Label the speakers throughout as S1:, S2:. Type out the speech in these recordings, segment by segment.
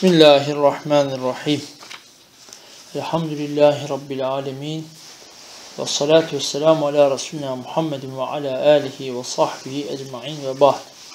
S1: Bismillahirrahmanirrahim. Elhamdülillahi Rabbil alemin. Ve salatu ve selamu ala Resulina Muhammedin ve ala alihi ve sahbihi ecma'in ve ba'd.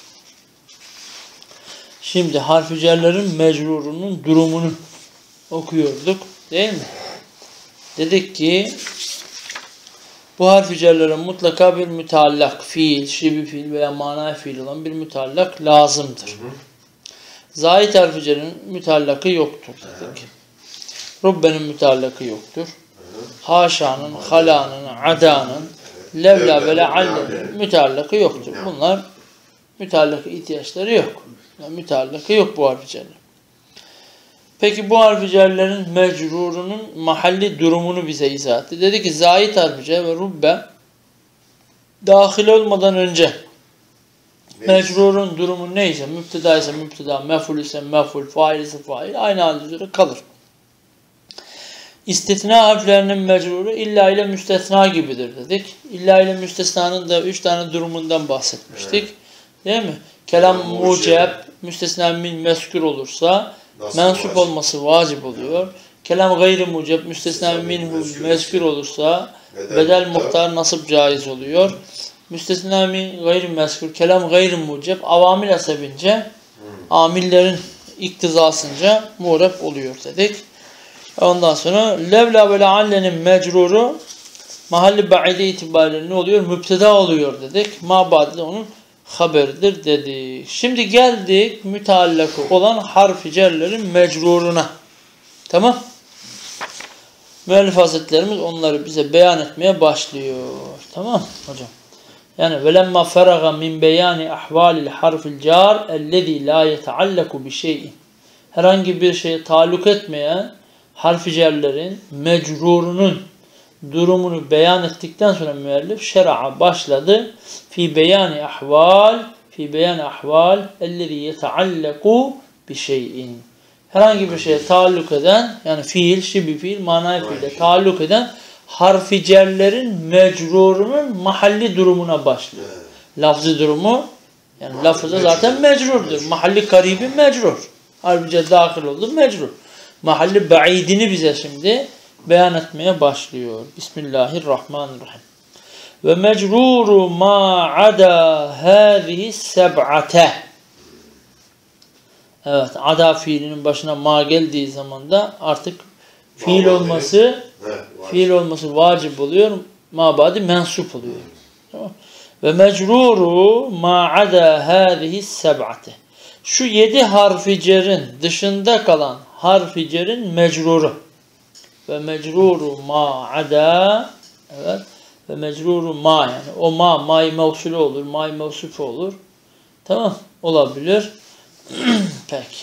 S1: Şimdi harf-i cerlerin mecrurunun durumunu okuyorduk. Değil mi? Dedik ki bu harf-i cerlerin mutlaka bir müteallak, fiil, şibi fiil veya mana fiil olan bir müteallak lazımdır. Zahid harf-i cerrin müteallakı yoktur dedik. Rubbenin müteallakı yoktur. Haşanın, halanın, adanın, levla ve leallenin müteallakı yoktur. Bunlar müteallakı ihtiyaçları yok. Yani müteallakı yok bu harf-i cerlerin. Peki bu harf-i cerlerin mecrurunun mahalli durumunu bize izah etti. Dedi ki zahid harf-i cer ve rubbe dahil olmadan önce mecrurun durumu neyse, müpteda ise müpteda, mef'ul ise mef'ul, fail ise fail, aynı halde üzere kalır. İstisna harflerinin mecruru illa ile müstesna gibidir dedik. İlla ile müstesnanın da 3 tane durumundan bahsetmiştik. Evet. Değil mi? Kelam muceb, müstesna min meskür olursa mensup olması vacip oluyor. Kelam gayri muceb, müstesna minhu meskür olursa bedel muhtar nasip caiz oluyor. Müstesna min gayri meskür, kelam gayri muceb, avamil asabince, amillerin iktizasınca muğrep oluyor dedik. Ondan sonra levla ve leallenin mecruru mahalli ba'ide itibariyle ne oluyor? Müpteda oluyor dedik. Ma ba'de onun haberidir dedik. Şimdi geldik müteallakı olan harf-i cerlerin mecruruna. Tamam. Müellif hazretlerimiz onları bize beyan etmeye başlıyor. Tamam hocam. Yani velemma feraga min beyani ahvalil harfil car ellezî la yeteallaku bi şey'in. Herhangi bir şeye taalluk etmeyen harf-i cerlerin mecrurunun durumunu beyan ettikten sonra müellif şer'a başladı. Fi beyani ahval ellezî yeteallaku bi şey'in. Herhangi bir şeye taalluk eden, yani fiil, şibi fiil, manay fiille taalluk eden harf-i cerlerin mecrurunun mahalli durumuna başlıyor. Lafzı durumu, yani lafızı zaten mecrurdur. Mahalli karibi mecrur. Harf-i cer dahil oldu mecrur. Mahalli ba'idini bize şimdi beyan etmeye başlıyor. Bismillahirrahmanirrahim. Ve mecruru ma ada hâzihi seb'ate. Evet, ada fiilinin başına ma geldiği zaman da artık fiil olması vacip oluyor. Mabadi mensup oluyor. Tamam. Ve mecruru ma ada hâzihi seb'ate. Şu 7 harf-i cer'in dışında kalan harf-i cer'in mecruru. Ve mecruru ma ada, evet, ve mecruru ma, yani o ma'yı mevsulü olur, ma'yı mevsufu olur. Tamam, olabilir. Peki.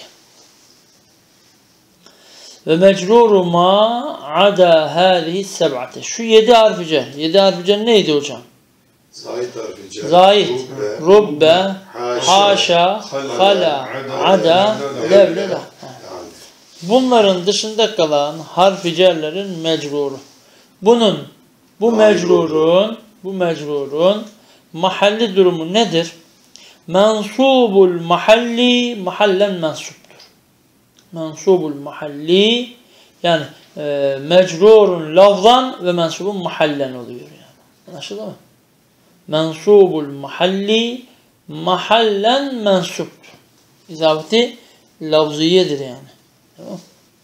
S1: Ve mecruru ma ada hâzihi seb'ate. Şu 7 harf-i cer. 7 harf-i cer neydi hocam?
S2: Zahid harf-i cer.
S1: Zahid, rubbe, haşa, hala, ada, levle. Bunların dışında kalan harf-i cerlerin mecruru. Bu mecrurun mahalli durumu nedir? Mensubul mahalli mahallen mensuptur. Mensubul mahalli, yani mecrurun lafzan ve mensubun mahallen oluyor yani. Anlaşıldı mı? Mensubul mahalli mahallen mensuptur. İzafeti lafziyedir yani. Tamam.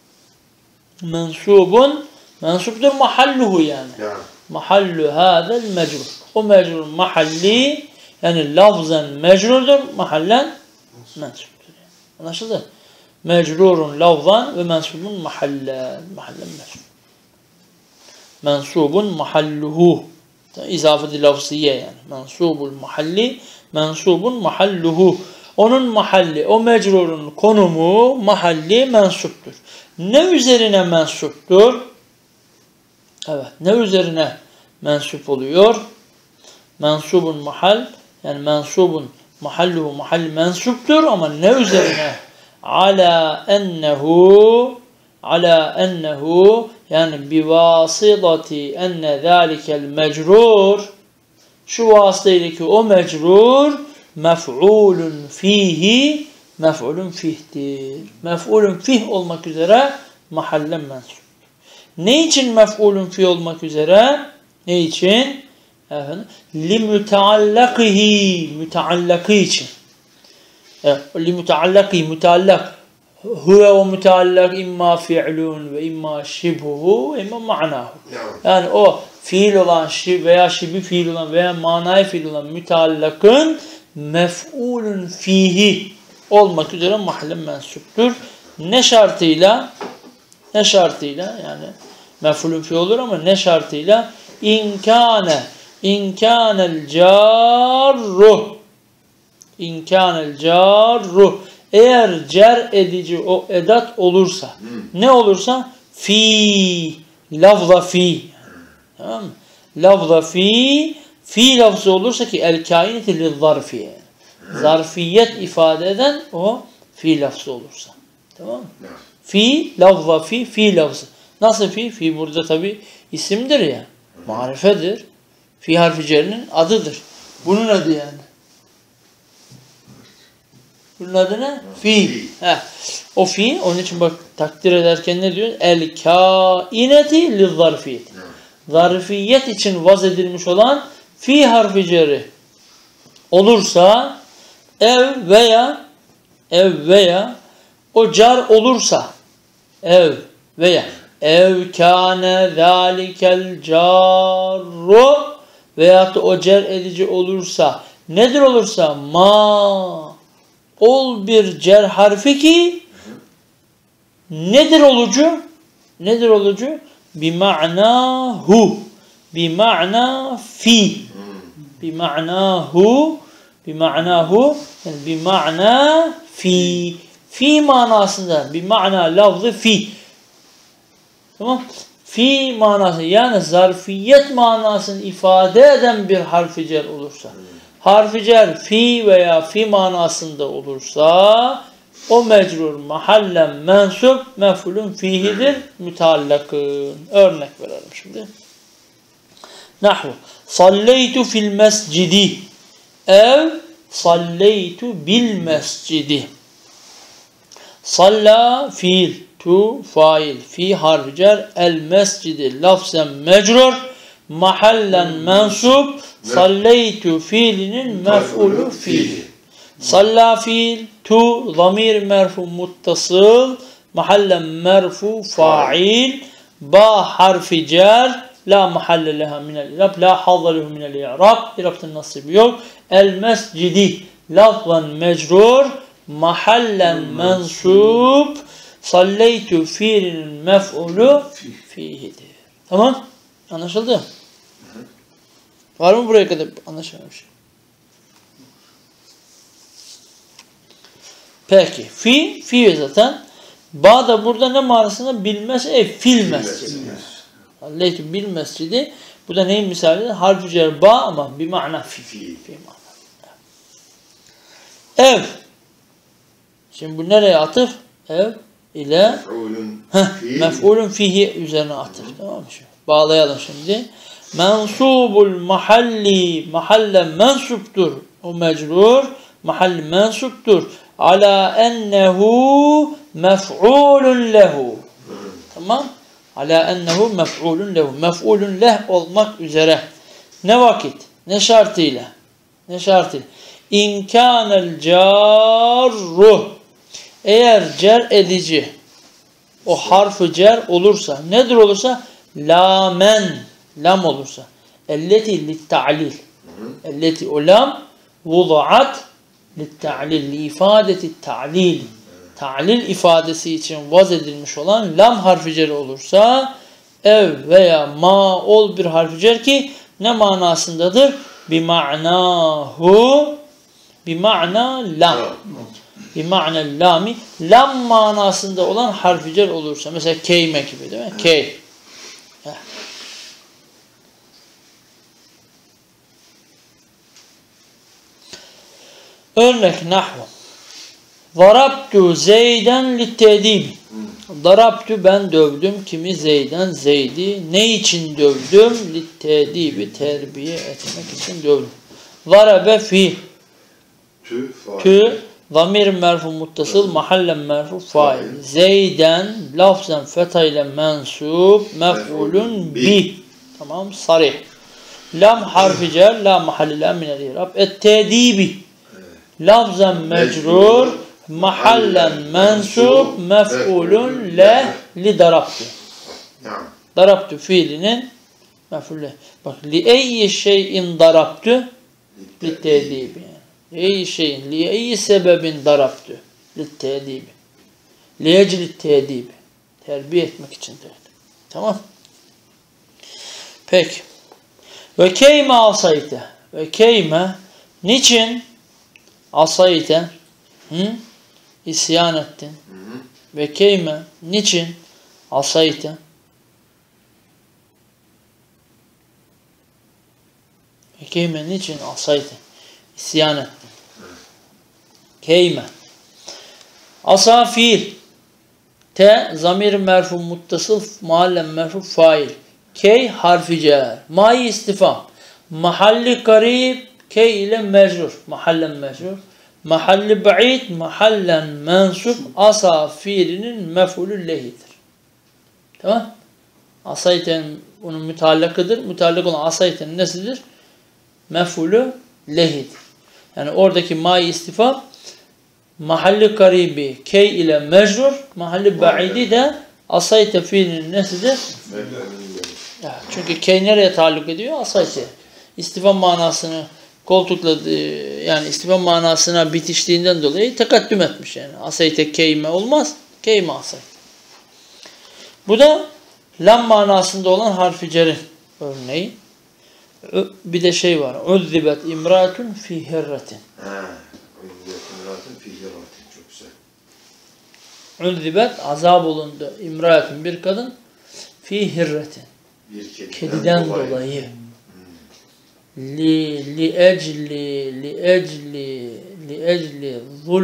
S1: Mensuptur mahalluhu yani. Mahallu hâzel mecrur. O mecrur mahalli, yani lafzen mecrurdur, mahallen mensuptur. Yani. Anlaşıldı? Mecrurun lafzan ve mensubun mahallen mecrur. Mensubun mahalluhu. İzafeti lafziye yani. Mensubul mahalli, mensubun mahalluhu. Onun mahalli, o mecrurun konumu, mahalli mensuptur. Ne üzerine mensuptur? Evet, ne üzerine mensup oluyor? Mensubun mahal, yani mensubun mahalluhu, mahalli mensuptur ama ne üzerine? Ala ennehu, yani bivasıdati enne zâlikel mecrur, şu vasıtayla ki o mecrur mef'ulun fihi mef'ulün fih'tir. Mef'ulün fih olmak üzere mahallen mensup. Ne için mef'ulün fih olmak üzere? Ne için? Efendim, li müteallakihi, müteallakı için. Li müteallaki, müteallak. Huve ve müteallak imma fi'lun ve imma şibhuhu ve imma ma'nahu. Yani o fiil olan veya şibi fiil olan veya manayı fiil olan müteallakın mef'ulün fihi olmak üzere mahallen mensuptur. Ne şartıyla? Ne şartıyla? Yani mef'ulün fihi olur ama ne şartıyla? İnkânel carruh. Eğer cer edici o edat olursa, ne olursa? Lafza fi. Tamam mı? Lafza fi lafzı olursa ki el-kâineti lizzarfiye. Zarfiyet ifade eden o fi lafzı olursa. Tamam mı? Lafza fi lafzı. Nasıl fi? Fi burada tabi isimdir ya. Marifedir. Fi harfi cerinin adıdır. Bunun adı yani. Bunun adı ne? Fi. O fi, onun için bak takdir ederken ne diyor? El-kâineti lizzarfiyet. Zarfiyet için vaz edilmiş olan fi harfi ceri olursa ev veya o car olursa ev kâne zâlikel carru veyahut da o cer edici olursa nedir olursa ma ol bir cer harfi ki nedir olucu? Bima'nahu bima'na fi bima'nahu yani bima'na fi manasında bima'na lafzı fi. Tamam? Fi manası yani zarfiyet manasını ifade eden bir harfi cer olursa, harfi cer fi veya fi manasında olursa o mecrur mahallen mensup mef'ulün fihidir müteallakın. Örnek verelim şimdi. Nahvu. Salleytu fil mescidi. Salleytu bil mescidi. Salla fiil. Tu fail. Fi harfi cer. El mescidi lafzen mecrur. Mahallen mensup. Salleytu fiilinin mef'ulü fiil. Salla fiil. Tu zamir merfu muttasıl. Mahallen merfu fa'il. Ba harfi cer. La mahalle leha minel i'rab. La hazza lehu minel i'rab. İrab'ın nasibi yok. El mescidi lafzan mecrur. Mahallen mensup. Salleytu fiilinin mef'ulü fihidir. Tamam? Anlaşıldı? Var mı buraya kadar anlaşılmış? Peki. Fi zaten. Ba da burada ne manasında? Bilmez. Fil mescidi. Salleytu bil mescidi. Bu da neyin misali? Harf-i cer ba ama bir ma'na fi mana. Ev. Şimdi bu nereye atıf? Ev ile mef'ulün fihi üzerine atıf. Tamam mı? Bağlayalım şimdi. Mensubul mahallen mensuptur. O mecrur mahalli mensuptur. Ala ennehu mef'ulun lehu. Tamam? Ala ennehu mef'ulun lehu. Mef'ulun leh olmak üzere. Ne vakit? Ne şartıyla? İnkânel carruh. Eğer cer edici o harf-ı cer olursa, nedir olursa? Lam olursa. Elleti litta'lil. Elleti o lam vudu'at litta'lil. Li ifadeti ta'lil. Ta'lil ifadesi için vaz edilmiş olan lam harf-i cer olursa ev veya ma ol bir harf-i cer ki ne manasındadır? Bima'nahu bima'na lam. Bima'na lami lam manasında olan harf-i cer olursa mesela keyme gibi değil mi? Key. Örnek nahvu. Darabtu Zeyden littedib. Darabtu ben dövdüm kimi Zeyden Zeydi. Ne için dövdüm? Littedibi terbiye etmek için dövdüm. Darabe fi. Tü Zamir merfu muttasıl mahallen merfu fail. Zeyden lafzen feta ile mensup mef'ulun bih. Tamam, sarih. Lam harfi cer la mahalle minel i'rab. Et-tedibi lafzen mecrur mahallen mensup mef'ulun leh li darabtu. Darabtu fiilinin mef'ulü. Bak li eyyi şeyin darabtu li tedibi. Ey şeyin li eyyi sebebin darabtu li tedibi. Li ecli tedibi. Terbiye etmek için dedi. Tamam. Peki. Ve keyme asayte. Ve keyme niçin asayte? İsyan ettin. Ve keyme niçin asayte? Ve keyme niçin asayte? İsyan ettin. Keyme. Asa fiil. Te zamir merfu muttasıl mahallen merfu fail. Key harfi cer. Ma'i istifam. Mahalli karib key ile mecrur. Mahallen mecrur. Mahalli ba'id mahallen mensup asa fiilinin mef'ulü lehidir. Tamam? Asayten onun müteallakıdır. Müteallak olan asaytenin nesidir? Mef'ulü lehidir. Yani oradaki ma'i istifam mahalli karibi key ile mecrur. Mahalli ba'idi de asayte fiilinin nesidir? Ya, çünkü key nereye taalluk ediyor? Asayte. İstifam manasını koltukla yani istifam manasına bitiştiğinden dolayı tekaddüm etmiş yani. Asayte keyme olmaz. Keyme asayte. Bu da lam manasında olan harfi cerin örneği. Bir de şey var. Uzzibet imratun fi hirretin.
S2: Uzzibet imratun fi hirretin. Çok güzel.
S1: Uzzibet azab olundu. İmratun bir kadın fi hirretin. Kediden dolayı. Li ecli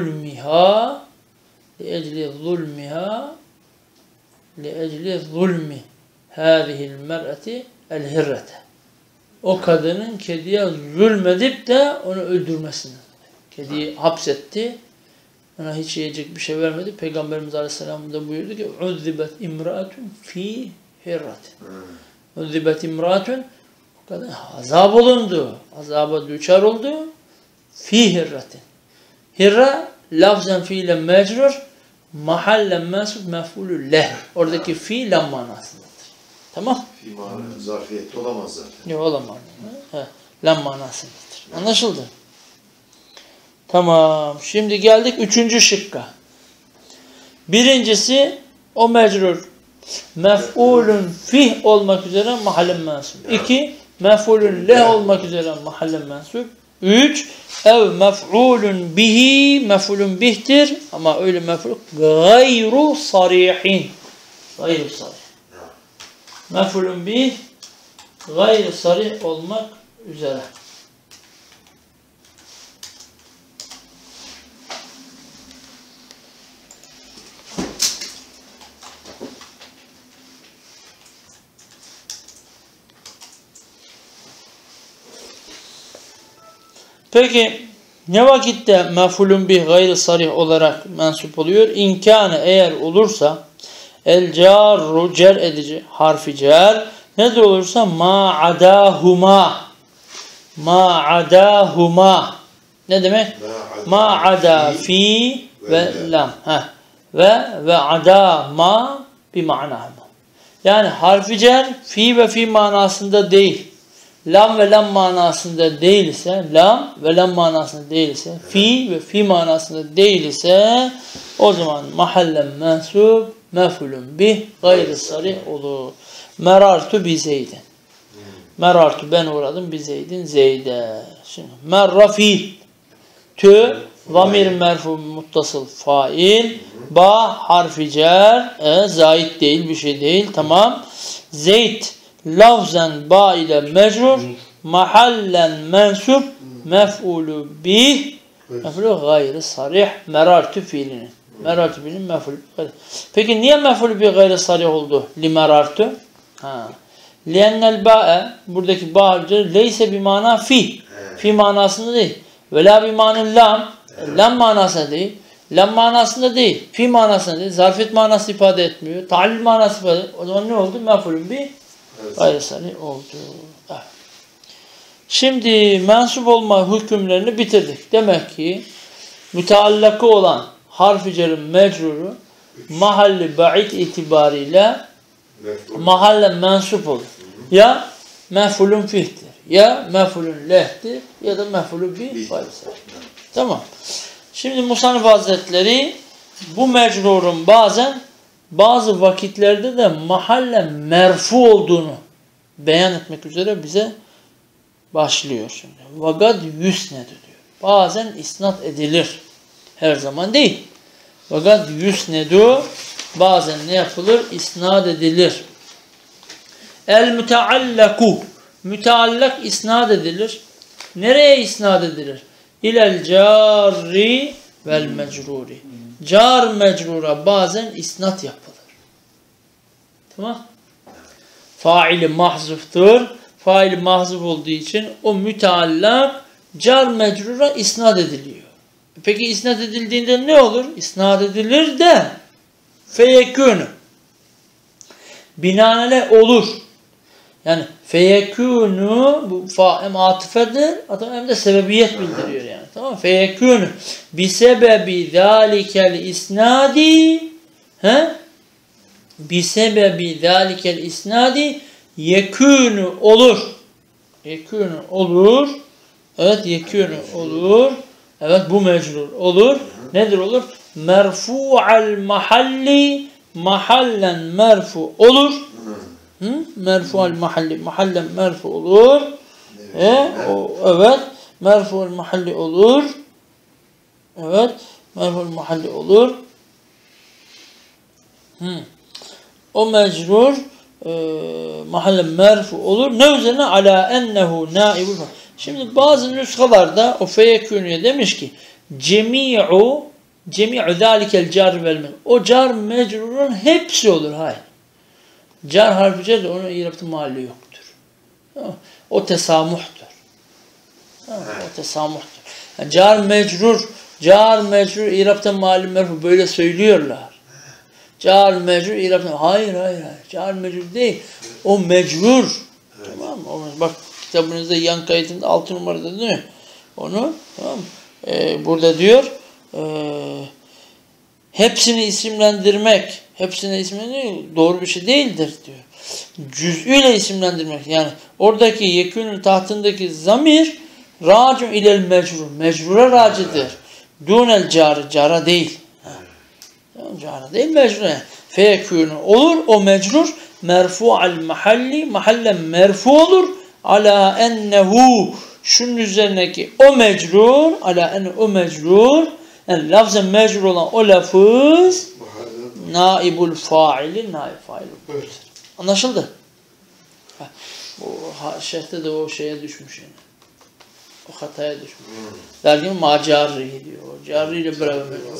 S1: zulmi hâzihil mer'ati el hirrete. O kadının kediye zulmedip de onu öldürmesini. Kediyi hapsetti. Ona hiç yiyecek bir şey vermedi. Peygamberimiz Aleyhisselam da buyurdu ki uzzibet imraatun fi hirratin. Uzzibet imraatun o kadın azap olundu. Azaba düçar oldu. Fi hirratin. Hirra lafzen fiilen mecrur mahallen mensup mef'ulü leh. Oradaki fi lam manasındadır. Tamam?
S2: Fi manasında zarfiyette olamaz zaten.
S1: Yok olamaz. Lam manasındadır. Anlaşıldı? Tamam. Şimdi geldik 3. şıkka. Birincisi o mecrur mef'ulün fih olmak üzere mahallen mensup. 2. Mef'ulün leh olmak üzere mahallen mensup. 3. Ev mef'ulün bihi mef'ulün bihtir ama öyle mef'ul gayru sarihin. Gayru sarih. Mef'ulün bih gayru sarih olmak üzere. Peki ne vakitte mef'ulün bih gayri sarih olarak mensup oluyor? İmkanı eğer olursa el carru cer edici harfi cer ne de olursa ma'adahuma ne demek? Ma'ada fi ve lam ve ada ma bi ma'nahuma. Yani harfi cer fi ve fi manasında değil. Lam ve lam manasında değilse, lam ve lam manasında değilse, fi ve fi manasında değilse o zaman mahallen mensup mef'ulün bih gayri sarih olur. Merartu bi zeydin. Merartu ben uğradım bi zeydin zeyde. Şimdi merra fiil. Tü zamir merfu muttasıl fail. Ba harfi cer. Zait değil bir şey değil. Tamam. Zeyd lafzen ba ile mecrur mahallen mensup mef'ulü bih mef'ulü gayri sarih merartu fiilinin. Merartu fiilinin mef'ulü. Peki niye mef'ulü bih gayri sarih oldu? Li merartu. Liennel ba'e buradaki ba harfi leyse bir mana fi. Fi manasında değil. Ve la bir manın lam. Lem manasında değil. Lem manasında değil. Fi manasında değil. Zarfiyet manası ifade etmiyor. Ta'lil manası ifade etmiyor. O zaman ne oldu? Mef'ulün bir gayri sarih oldu. Evet. Şimdi mensup olma hükümlerini bitirdik. Demek ki müteallakı olan harf-i cerin mecruru mahalli ba'id itibariyle mahallen mensup olur. Ya mef'ulün fihtir, ya mef'ulün lehtir, ya da mef'ulün bir gayri sarih. Tamam. Şimdi Musannif Hazretleri bu mecrurun bazen bazı vakitlerde de mahallen merfu olduğunu beyan etmek üzere bize başlıyor şimdi. Vagad yusned diyor. Bazen isnat edilir. Her zaman değil. Vagad yusnedu bazen ne yapılır? İsnat edilir. El müteallaku. Müteallak isnat edilir. Nereye isnat edilir? İlel cari vel mecruri. Car mecrura bazen isnat yapılır. Tamam. Faili mahzuftur. Faili mahzuf olduğu için o müteallak car mecrura isnat ediliyor. Peki isnat edildiğinde ne olur? İsnat edilir de feyekûnü. Binaenaleyh olur. Yani feyekûnü bu fa hem atıfedir hem de sebebiyet bildiriyor yani. Tamam. Feyekûnü bisebebi zâlikel isnadi bisebebi zâlikel isnadi yekûnü olur. Yekûnü olur. Evet yekûnü olur. Evet bu mecrur olur. Nedir olur? Merfu'al mahalli mahallen merfu olur. Merfu'al mahalli mahallen merfu olur. Evet. Merfu'al mahalli olur. Evet. Merfu'al mahalli olur. O mecrur mahallen merfu olur. Ne üzerine? Ala ennehu naibul. Şimdi bazı nüshalarda o feyekûnüye demiş ki cemi'u zâlikel car vel mecrur. O car mecrurun hepsi olur. Hayır. Car harfi cer de onun irabı mahalli yoktur. O tesamuhtur. O tesamuhtur. Yani car mecrur irabı mahalli merfu böyle söylüyorlar. Car mecrur irabı hayır. Car mecrur değil. O mecrur. Tamam mı? Bak kitabınızda yan kaydında 6 numarada değil mi? Onu tamam mı? Burada diyor hepsini isimlendirmek doğru bir şey değildir diyor. Cüz'üyle isimlendirmek yani oradaki yekûnün tahtındaki zamir râcu ilel mecrur. Mecrura racidir. Dûnel cara değil. Cara değil mecrur. Feyekûnü olur o mecrur merfu'al mahalli mahallen merfu olur. Ala ennehu şunun üzerindeki o mecrur ala enne o mecrur yani lafzen mecrur olan o lafız naibul faili naib faili. Anlaşıldı? Bu şerhte de o şeye düşmüş yani. O hataya düşmüş. Der gibi macarri diyor. Carri ile beraber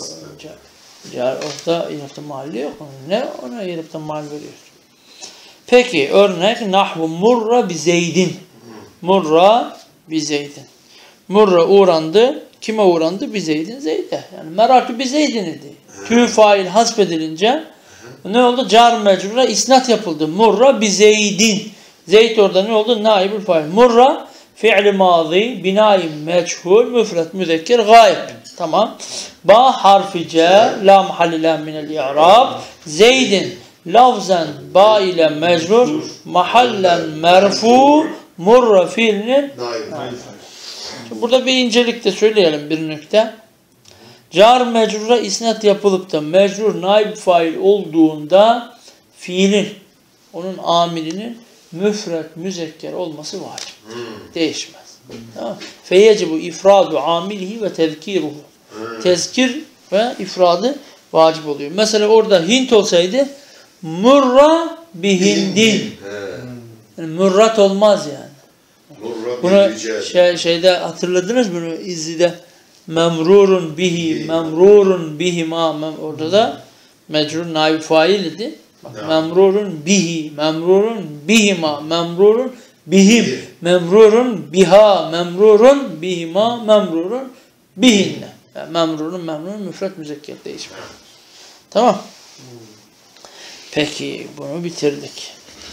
S1: orada irabta mahalli yok. Ne? Ona irabta mahalli veriyor. Peki örnek nahvu murra bi zeydin. Murra bi zeydin. Murra uğrandı. Kime uğrandı? Bi zeydin Zeyd'e. Yani merakı bi zeydin idi. Tü fail hasbedilince ne oldu? Car mecrura isnat yapıldı. Murra bi zeydin. Zeyd orada ne oldu? Naibul fail. Murra fi'li mazi binayi meçhul müfret müzekker gayb. Tamam. Ba harfi cer la mahallilen minel i'rab. Zeydin lafzen ba ile mecrur mahallen merfu murra fiilinin burada bir incelik de söyleyelim bir nükte. Car mecrura isnat yapılıp da mecrur naib fail olduğunda fiilin onun amilinin müfret müzekker olması vacip. Değişmez. Tamam. Feyecibu ifradu amilihi ve tezkiruhu. Tezkir ve ifradı vacip oluyor. Mesela orada Hint olsaydı murra bihindin. Yani murrat olmaz yani. Bunu şeyde hatırladınız mı? İzzi'de memrurun bihi, memrurun bihima orada da mecrur naib fail idi. Memrurun bihi, memrurun bihima, memrurun bihim, memrurun biha, memrurun bihima, memrurun bihinne. Yani memrurun müfret müzekker değişmiyor. Tamam. Peki bunu bitirdik.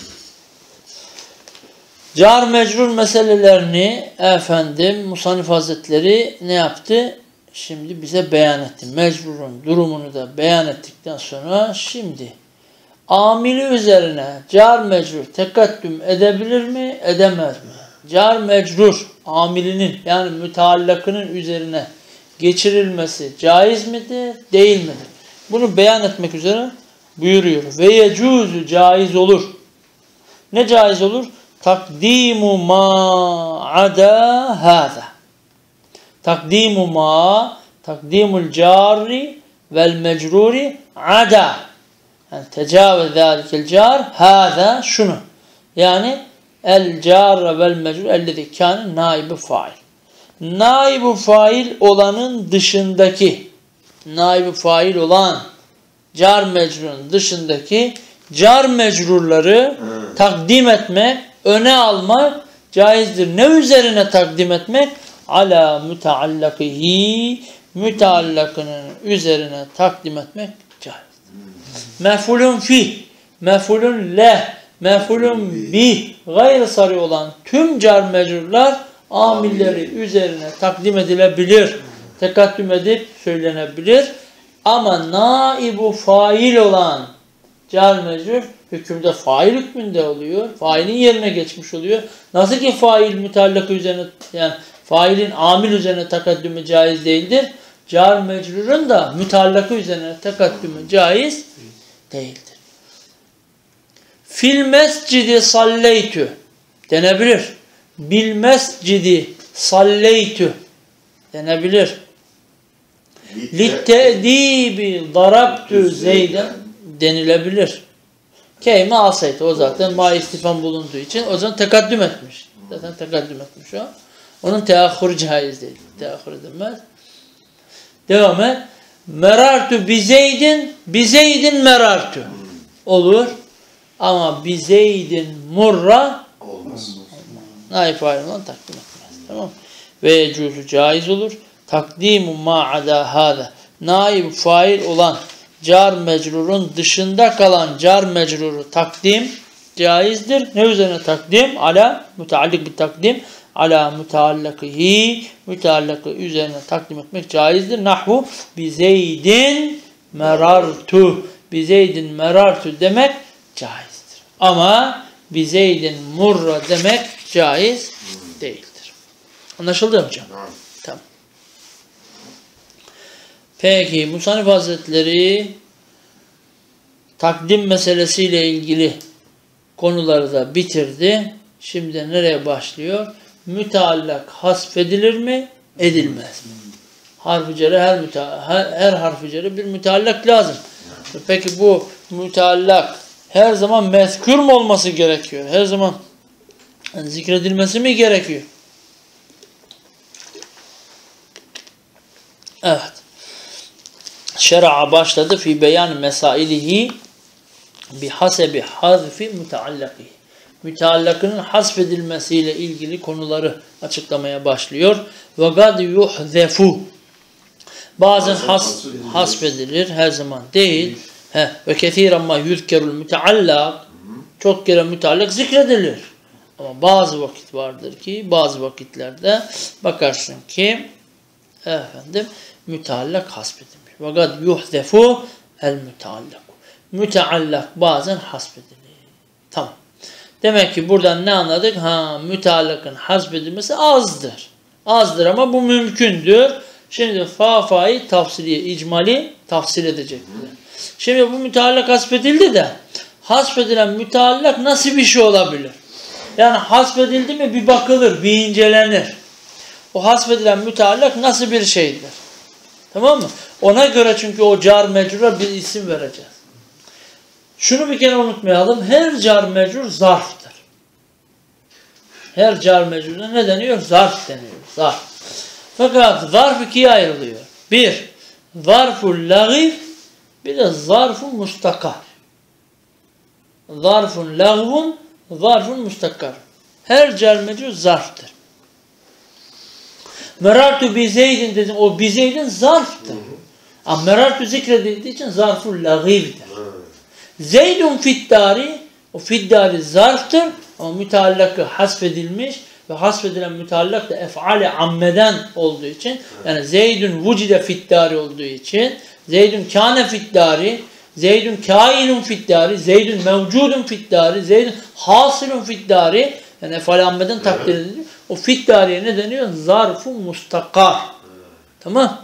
S1: Car mecrur meselelerini efendim Musannif Hazretleri ne yaptı? Şimdi bize beyan etti. Mecrurun durumunu da beyan ettikten sonra şimdi amili üzerine car mecrur tekaddüm edebilir mi, edemez mi? Car mecrur amilinin yani müteallakının üzerine geçirilmesi caiz midir, değil midir? Bunu beyan etmek üzere buyuruyor. Ve yecuzu caiz olur. Ne caiz olur? Takdimu ma ada hâzâ. Takdimu ma, takdimul cari vel mecruri ada. Yani tecavüz zâlikel car hâzâ şunu. Yani el car vel mecrur ellezî kâne nâib-i fail. Nâib-i fail olanın dışındaki, nâib-i fail olan car mecrurun dışındaki car mecrurları takdim etmek, öne almak caizdir. Ne üzerine takdim etmek? Ala müteallakihi, müteallakının üzerine takdim etmek caizdir. Mef'ulun fi, mef'ulun leh, mef'ulun bi, gayrı sarı olan tüm car mecrurlar amilleri üzerine takdim edilebilir. Tekaddüm edip söylenebilir. Ama naibu fail olan car mecrur hükümde fail hükmünde oluyor. Failin yerine geçmiş oluyor. Nasıl ki fail müteallakı üzerine yani failin amil üzerine tekaddümü caiz değildir. Car mecrurun da müteallakı üzerine tekaddümü caiz değildir. Fil mescidi salleytü denebilir. Bil mescidi salleytü denebilir. Litte'dibi darabtü zeyden denilebilir. Keyme alsaydı o zaten ma istifam bulunduğu için o zaman tekaddüm etmiş. Zaten tekaddüm etmiş o. Onun teahhürü caiz değil. Teahhür edilmez. Devam et. Merartu bizeydin merartu. Olur. Ama bizeydin murra
S2: olmaz.
S1: naif fail olan takdim etmez. Tamam. Ve yecuzu caiz olur. Takdimu ma ada hâze. Naib fail olan car mecrurun dışında kalan car mecruru takdim caizdir. Ne üzerine takdim? Ala müteallik bir takdim. Ala müteallakihi, müteallakı üzerine takdim etmek caizdir. Nahvu bizeydin merartu. Bizeydin merartu demek caizdir. Ama bizeydin murra demek caiz değildir. Anlaşıldı mı hocam? Tamam. Peki Musannif Hazretleri takdim meselesiyle ilgili konuları da bitirdi. Şimdi nereye başlıyor? Müteallak hasfedilir mi? Edilmez mi? Harf-ı cerre her harf-ı cerre bir müteallak lazım. Peki bu müteallak her zaman mezkür mü olması gerekiyor? Her zaman zikredilmesi mi gerekiyor? Evet. Şer'a başladı fi beyan mesailihi bihasebi hazfi müteallakihi. Müteallakının hasfedilmesiyle ilgili konuları açıklamaya başlıyor. Ve gad yuhzefu. Bazen hasfedilir, her zaman değil. Ve kethiren ma yuzkerul müteallak. Çok kere müteallak zikredilir. Ama bazı vakit vardır ki, bazı vakitlerde bakarsın ki efendim müteallak hasfedilmiş. Ve gad yuhzefu el müteallak. Müteallak bazen hasfedilir. Tamam. Demek ki buradan ne anladık? Müteallakın hasfedilmesi azdır. Azdır ama bu mümkündür. Şimdi fa'yı tafsiliye, icmali tafsil edecekler. Şimdi bu müteallak hasfedildi de hasfedilen müteallak nasıl bir şey olabilir? Yani hasfedildi mi bir bakılır, bir incelenir. O hasfedilen müteallak nasıl bir şeydir? Tamam mı? Ona göre çünkü o car mecrura bir isim vereceğiz. Şunu bir kere unutmayalım. Her car mecrur zarftır. Her car mecrurda ne deniyor? Zarf deniyor. Zarf. Fakat zarf ikiye ayrılıyor. Bir, zarful lagif, bir de zarfun mustakar. Zarfun lagvun, zarfun mustakar. Her car mecrur zarftır. Merartu bi Zeydin dedim. O bi Zeydin zarftır. Ama merartu zikredildiği için zarful lagivdir. Zeydun fiddari, o fiddari zarftır ama müteallakı hasfedilmiş ve hasfedilen müteallak da ef'ali ammeden olduğu için, yani Zeydun vucide fiddari olduğu için, Zeydun kâne fiddari, Zeydun kâinun fiddari, Zeydun mevcudun fiddari, Zeydun hasılun fiddari, yani ef'ali ammeden takdir ediliyor. O fiddariye ne deniyor? Zarf-ı mustakar. Tamam.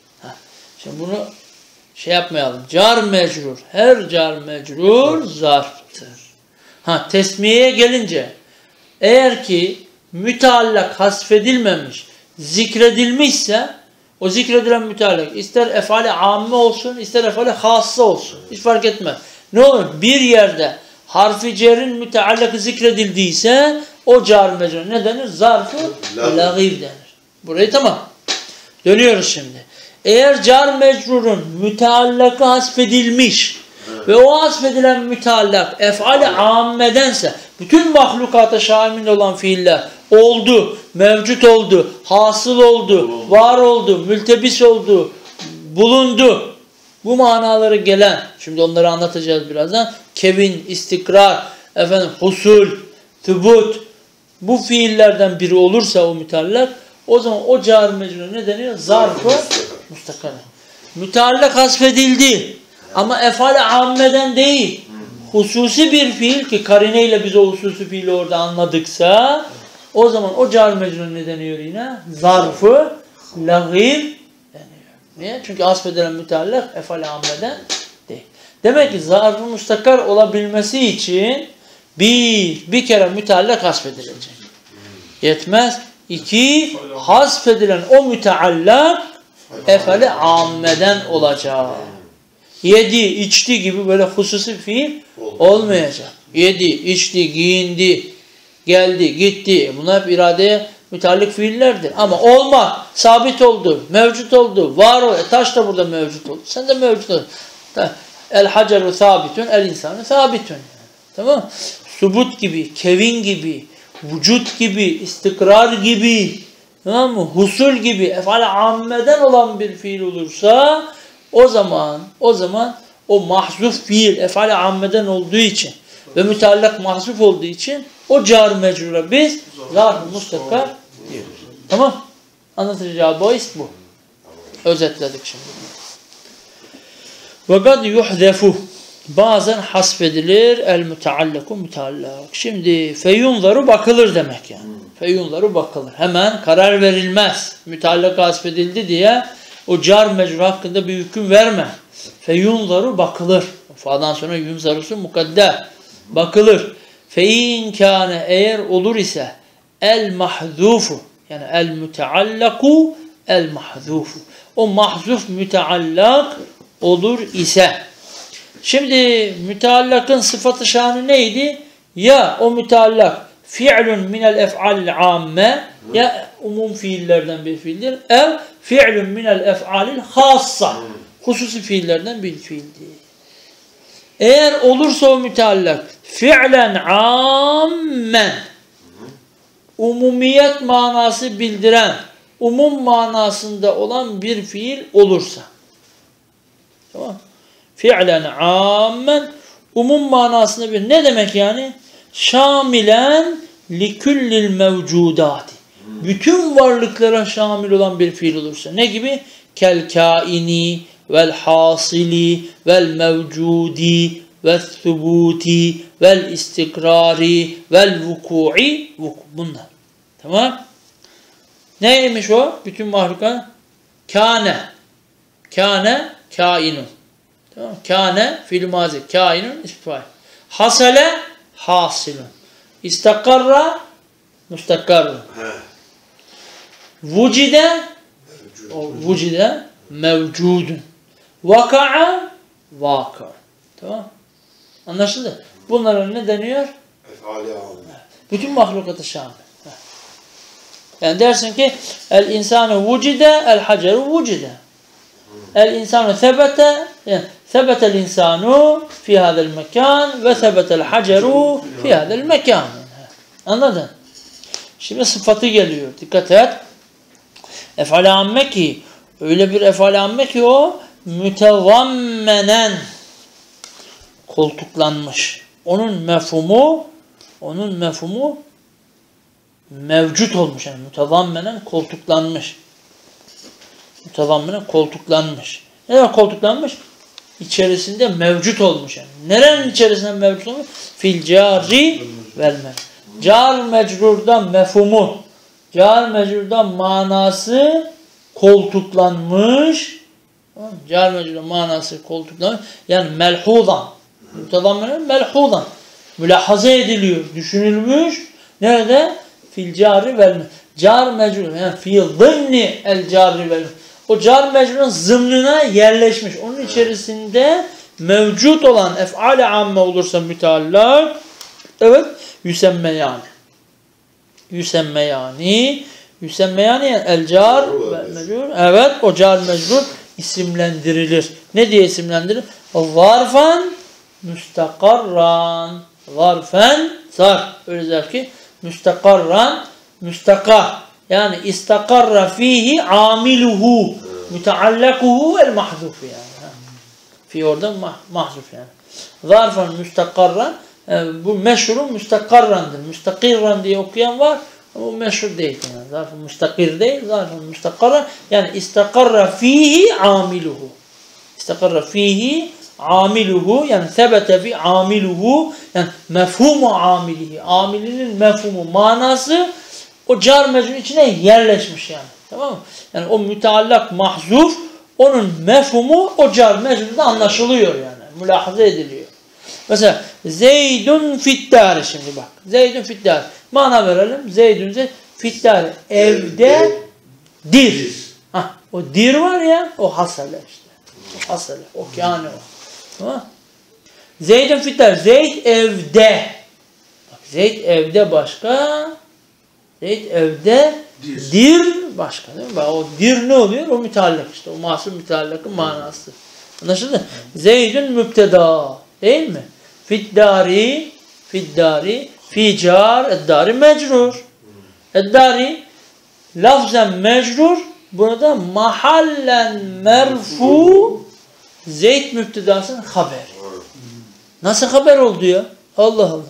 S1: Şimdi bunu şey yapmayalım. Car mecrur. Her car mecrur zarftır. Tesmiyeye gelince eğer ki müteallak hasfedilmemiş, zikredilmişse o zikredilen müteallak ister efali amme olsun, ister efali hassa olsun. Hiç fark etmez. Ne olur? Bir yerde harfi cerin müteallakı zikredildiyse o car mecrur ne denir? Zarf-ı lagîv denir. Burayı tamam. Dönüyoruz şimdi. Eğer car mecrurun müteallakı hasfedilmiş ve o hasfedilen müteallak ef'ali ammedense bütün mahlukata şamil olan fiiller oldu, mevcut oldu, hasıl oldu, var oldu, mültebis oldu, bulundu. Bu manaları gelen, şimdi onları anlatacağız birazdan. Kevin, istikrar, husul, thubut, bu fiillerden biri olursa o müteallak, o zaman o car mecrur ne deniyor? Zarf-ı mustakar. Müteallak hasfedildi ama ef'al-i ammeden değil. Hususi bir fiil ki karineyle biz o hususi fiili orada anladıksa o zaman o car mecrur ne deniyor yine? Zarf-ı lagîv deniyor. Niye? Çünkü hasfedilen müteallak ef'al-i ammeden değil. Demek ki zarf-ı mustakar olabilmesi için bir kere müteallak hasfedilecek. Yetmez. 2. Hasfedilen o müteallak ef'ali ammeden olacak. Yedi, içti gibi böyle hususi fiil olmayacak. Yedi, içti, giyindi, geldi, gitti. Bunlar hep iradeye müteallik fiillerdir. Ama olma, sabit oldu, mevcut oldu, var oldu. Taş da burada mevcut oldu. Sen de mevcut oldun. El haceru sabitun, el insanı sabitun. Tamam. Subut gibi, kevin gibi, vücut gibi, istikrar gibi, tamam mı? Husul gibi, ef'al-i ammeden olan bir fiil olursa o zaman o mahzuf fiil ef'al-i ammeden olduğu için ve müteallak mahzuf olduğu için o car mecrura biz zarf-ı mustakar diyoruz. Tamam? Anlatacağı bahis bu. Özetledik şimdi. Ve kad yuhdefu, bazen hasfedilir el müteallaku müteallak. Şimdi feyunzaru bakılır demek yani. Feyunzaru bakılır. Hemen karar verilmez. Müteallak hasfedildi diye o car mecrur hakkında bir hüküm verme. Feyunzaru bakılır. Fa'dan sonra yunzarusu mukadder. Bakılır. Fein kâne, eğer olur ise el mahzufu, yani el müteallaku el mahzufu. O mahzuf müteallak olur ise. Şimdi müteallakın sıfatı şanı neydi? Ya o müteallak fi'lun minel ef'alil amme, ya umum fiillerden bir fiildir. Ev fi'lun minel ef'alil hassa. Hususi fiillerden bir fiildir. Eğer olursa o müteallak fi'len ammen, umumiyet manası bildiren, umum manasında olan bir fiil olursa. Tamam. Fi'len ammen, umum manasında bir, ne demek yani? Şamilen liküllil mevcudati. Bütün varlıklara şamil olan bir fiil olursa. Ne gibi? Kel kaini vel hasili vel mevcudi vel thubuti vel istikrari vel vuku'i. Bunlar. Tamam. Neymiş o? Bütün mahlukat. Kâne. Kâne kainun. Tamam. Kâne fiil mazi. Kainun istifai. Hasale hasilun. İstakarra mustakkarrun. Vucide vucide mevcudun. Vaka'a vaka. Tamam. Anlaşıldı? Bunlara ne deniyor? Bütün mahlukata şamil. Yani dersin ki el insanu vucide, el haceru vucide. El insanu sebete, yani sebetel insanu fi hadel mekan ve sebetel haceru fi hadel mekan. Anladın? Şimdi sıfatı geliyor. Dikkat et. Ef'al-i amme ki, öyle bir ef'al-i amme ki o mütevammenen, koltuklanmış. Onun mefhumu mevcut olmuş. Yani mütevammenen koltuklanmış. Mütevammenen koltuklanmış. Ne demek koltuklanmış? İçerisinde mevcut olmuş. Yani. Nerenin içerisinde mevcut olmuş? Fil cari vel mecrur. Car mecrurdan mefhumu, car mecrurdan manası koltuklanmış. Car mecrurdan manası koltuklanmış. Yani melhudan. Mütevammenen melhudan. Mülahaza ediliyor, düşünülmüş. Nerede? Fil cari vel mecrur. Car mecrur. Yani fi zımni el cari vel mecrur. O car mecrurun zımnına yerleşmiş. Onun içerisinde mevcut olan ef'al-i amme olursa müteallak, evet, yüsemmeyani. Yüsemmeyani yani el car mecrur. Evet, o car mecrur isimlendirilir. Ne diye isimlendirilir? Zarfen müstakarran. Zarfen, zarf. Öyle zarf ki müstakarran, müstakar. Yani istakarra fihi amiluhu, müteallakuhu el mahzuf yani. Fi orada mahzuf yani. Zarfen müstakarran, bu meşhurun müstakarrandır. Müstakirran diye okuyan var ama o meşhur değil. Yani. Zarfen müstakir değil, zarfen müstakarran. Yani istakarra fihi amiluhu. İstakarra fihi amiluhu, yani sebete fi amiluhu, yani mefhumu amilihi. Amilinin mefhumu, manası o car mecrur içine yerleşmiş yani. Tamam mı? Yani o müteallak mahzuf, onun mefhumu o car mecrurda anlaşılıyor yani. Mülahaza ediliyor. Mesela Zeydun fiddâri, şimdi bak. Zeydun fiddâri. Mana verelim. Zeydun fiddâri. Evde dir. Hah, o dir var ya, o hasale işte. O hasale. O kâne o. Tamam. Zeydun fiddâri. Zeyd evde. Bak, Zeyd evde başka. Zeyd evde dir başka. Değil mi? Bak, o dir ne oluyor? O müteallak işte. O mahsul müteallakın manası. Anlaşıldı? Zeydun mübteda. Değil mi? Fiddari, ficar, eddari mecrur. Eddari lafzen mecrur, burada mahallen merfu, Zeyd müptedasının haberi. Nasıl haber oldu ya? Allah Allah.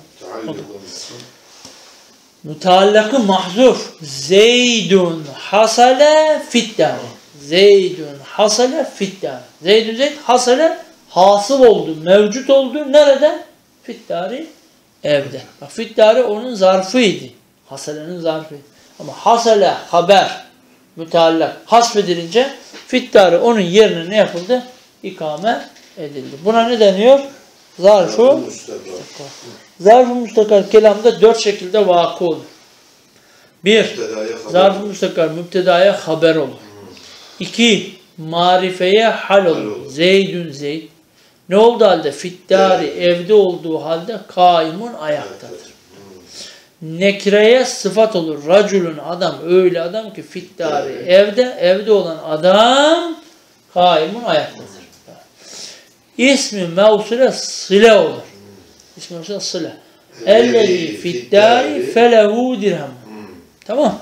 S1: Müteallakı mahzuf. Zeydun hasale fiddari. Zeydun hasale fiddari. Zeyd hasale hasıl oldu, mevcut oldu. Nerede? Fiddari evde. Bak, fiddari onun zarfıydı. Hasalenin zarfıydı. Ama hasale haber, müteallak hasfedilince fiddari onun yerine ne yapıldı? İkame edildi. Buna ne deniyor? Zarf-ı müstakar. Zarf-ı müstakar kelamda 4 şekilde vakı olur. 1. Zarf-ı müstakar müptedaya haber olur. 2. Marifeye hal olur. Zeydün Zeyd. Ne oldu halde? Fiddari evde olduğu halde kaimun ayaktadır. Nekreye sıfat olur. Raculun adam, öyle adam ki fiddari evde olan adam kaimun ayaktadır. İsmi mevsule sıle olur. İsmi mevsule sıle. Ellezî fiddari felehu dirhem. Tamam.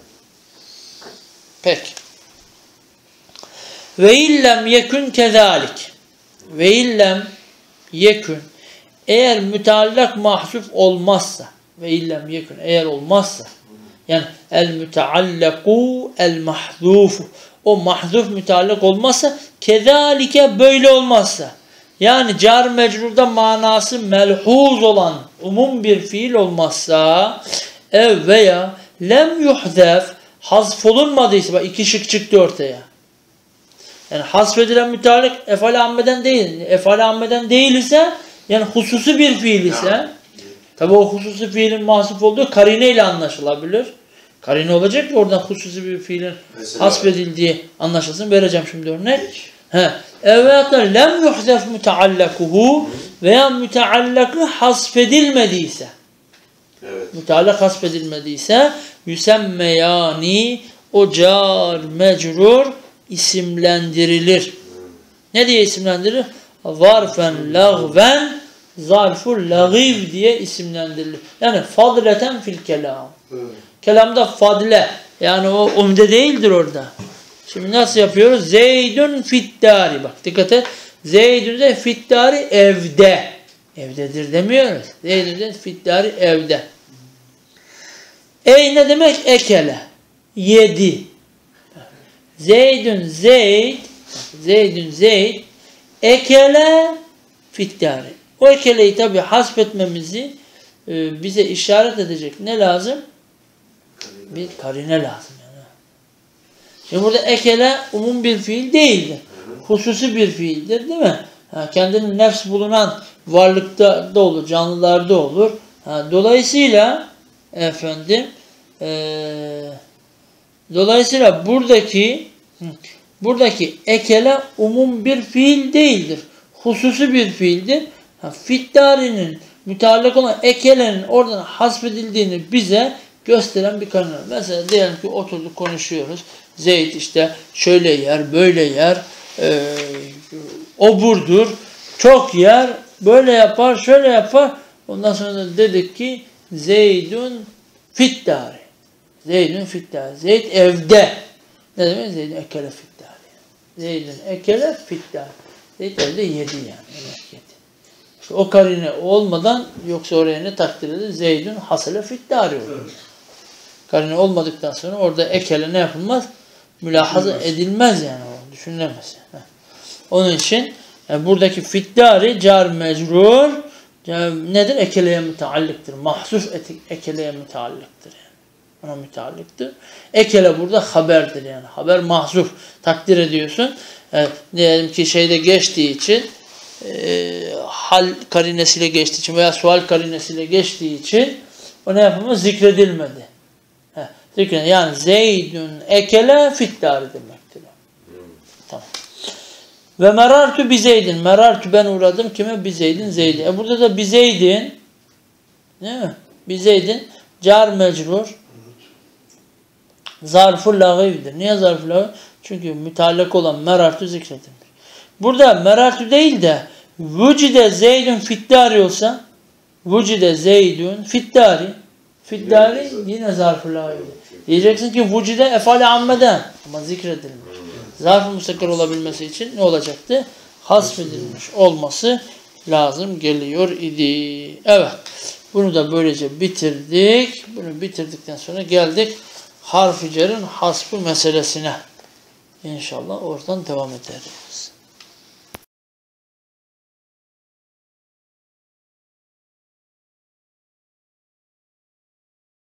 S1: Peki. Ve illem yekün kezalik. Ve illem yekün. Eğer müteallak mahzuf olmazsa, ve illem yekün, eğer olmazsa, yani el müteallaku el mahzufu, o mahzuf müteallak olmazsa, kezalike böyle olmazsa, yani car mecrurda manası melhuz olan umum bir fiil olmazsa, ev veya lem yuhdef, hazf olunmadıysa, bak 2 şık çıktı ortaya. Yani hasfedilen müteallak efal-i ammeden değil. Efal-i ammeden değil ise, yani hususi bir fiil ise, tabi o hususi fiilin mahsuf olduğu karine ile anlaşılabilir. Karine olacak ki oradan hususi bir fiilin hasfedildiği anlaşılsın. Vereceğim şimdi örnek. Evet, lem yuhdef müteallakuhu, veya müteallakı hasfedilmediyse. Evet. Müteallak hasfedilmediyse, yüsemmeyani, o car mecrur isimlendirilir. Ne diye isimlendirilir? Zarfen lagven, zarful lagiv diye isimlendirilir. Yani fadleten fil kelam. Kelamda fadle, Yani o umde değildir orada. Şimdi nasıl yapıyoruz? Zeydun fittari. Bak dikkat et. Zeydun de fittari evde. Evdedir demiyoruz. Zeydun de fittari evde. Ey ne demek? Ekele. Yedi. Zeydun Zeyd. Zeydun Zeyd. Ekele fittari. O ekeleyi tabi hasbetmemizi bize işaret edecek ne lazım? Bir karine lazım. Yani. Şimdi burada ekele umum bir fiil değildir. Hususi bir fiildir değil mi? Kendinin nefs bulunan varlıkta da olur, canlılarda olur. Dolayısıyla dolayısıyla buradaki ekele umum bir fiil değildir. Hususi bir fiildir. Fittari'nin müteallak olan ekelenin oradan hasbedildiğini bize gösteren bir karine. Mesela diyelim ki oturduk konuşuyoruz. Zeyd işte şöyle yer, böyle yer, oburdur, çok yer, böyle yapar, şöyle yapar. Ondan sonra da dedik ki Zeydun fittari. Zeydun fittari. Zeyd evde. Ne demek? Zeydun ekele fittari. Zeydun ekele fittari. Zeyd evde yedi yani. İşte o karine olmadan yoksa oraya ne takdir edilir? Zeydun hasele fittari olur. Evet. Karine olmadıktan sonra orada ekele ne yapılmaz? Mülahaza edilmez yani o. Düşünülemez. Onun için yani buradaki fittari car mecrur nedir? Ekeleye müteallıktır. Mahsus ekeleye müteallıktır. Yani. Ona müteallıktır. Ekele burada haberdir yani. Haber mahzuf. Takdir ediyorsun. Diyelim ki şeyde geçtiği için hal karinesiyle geçtiği için veya sual karinesiyle geçtiği için o ne yapılmaz? Zikredilmedi. Zikredilmedi. Yani Zeydun ekele fittari demektir. Tamam. Ve merartu bi Zeydin. Merartu ben uğradım kime? Bi Zeydin Zeydin. Burada da bi Zeydin değil mi? Bi Zeydin car mecrur zarf-ı lagivdir. Niye zarf-ı lagiv? Çünkü müteallak olan merartu zikredilmiş. Burada merartu değil de vücide Zeydun fittari olsa vücide Zeydun fittari yine zarf-ı lagivdir. Diyeceksin ki vücide efali ammeden ama zikredilmiş. Zarf-ı müstakil olabilmesi için ne olacaktı? Hasfedilmiş olması lazım geliyor idi. Evet. Bunu da böylece bitirdik. Bunu bitirdikten sonra geldik harf-i cerin hasfı meselesine. İnşallah oradan devam ederiz.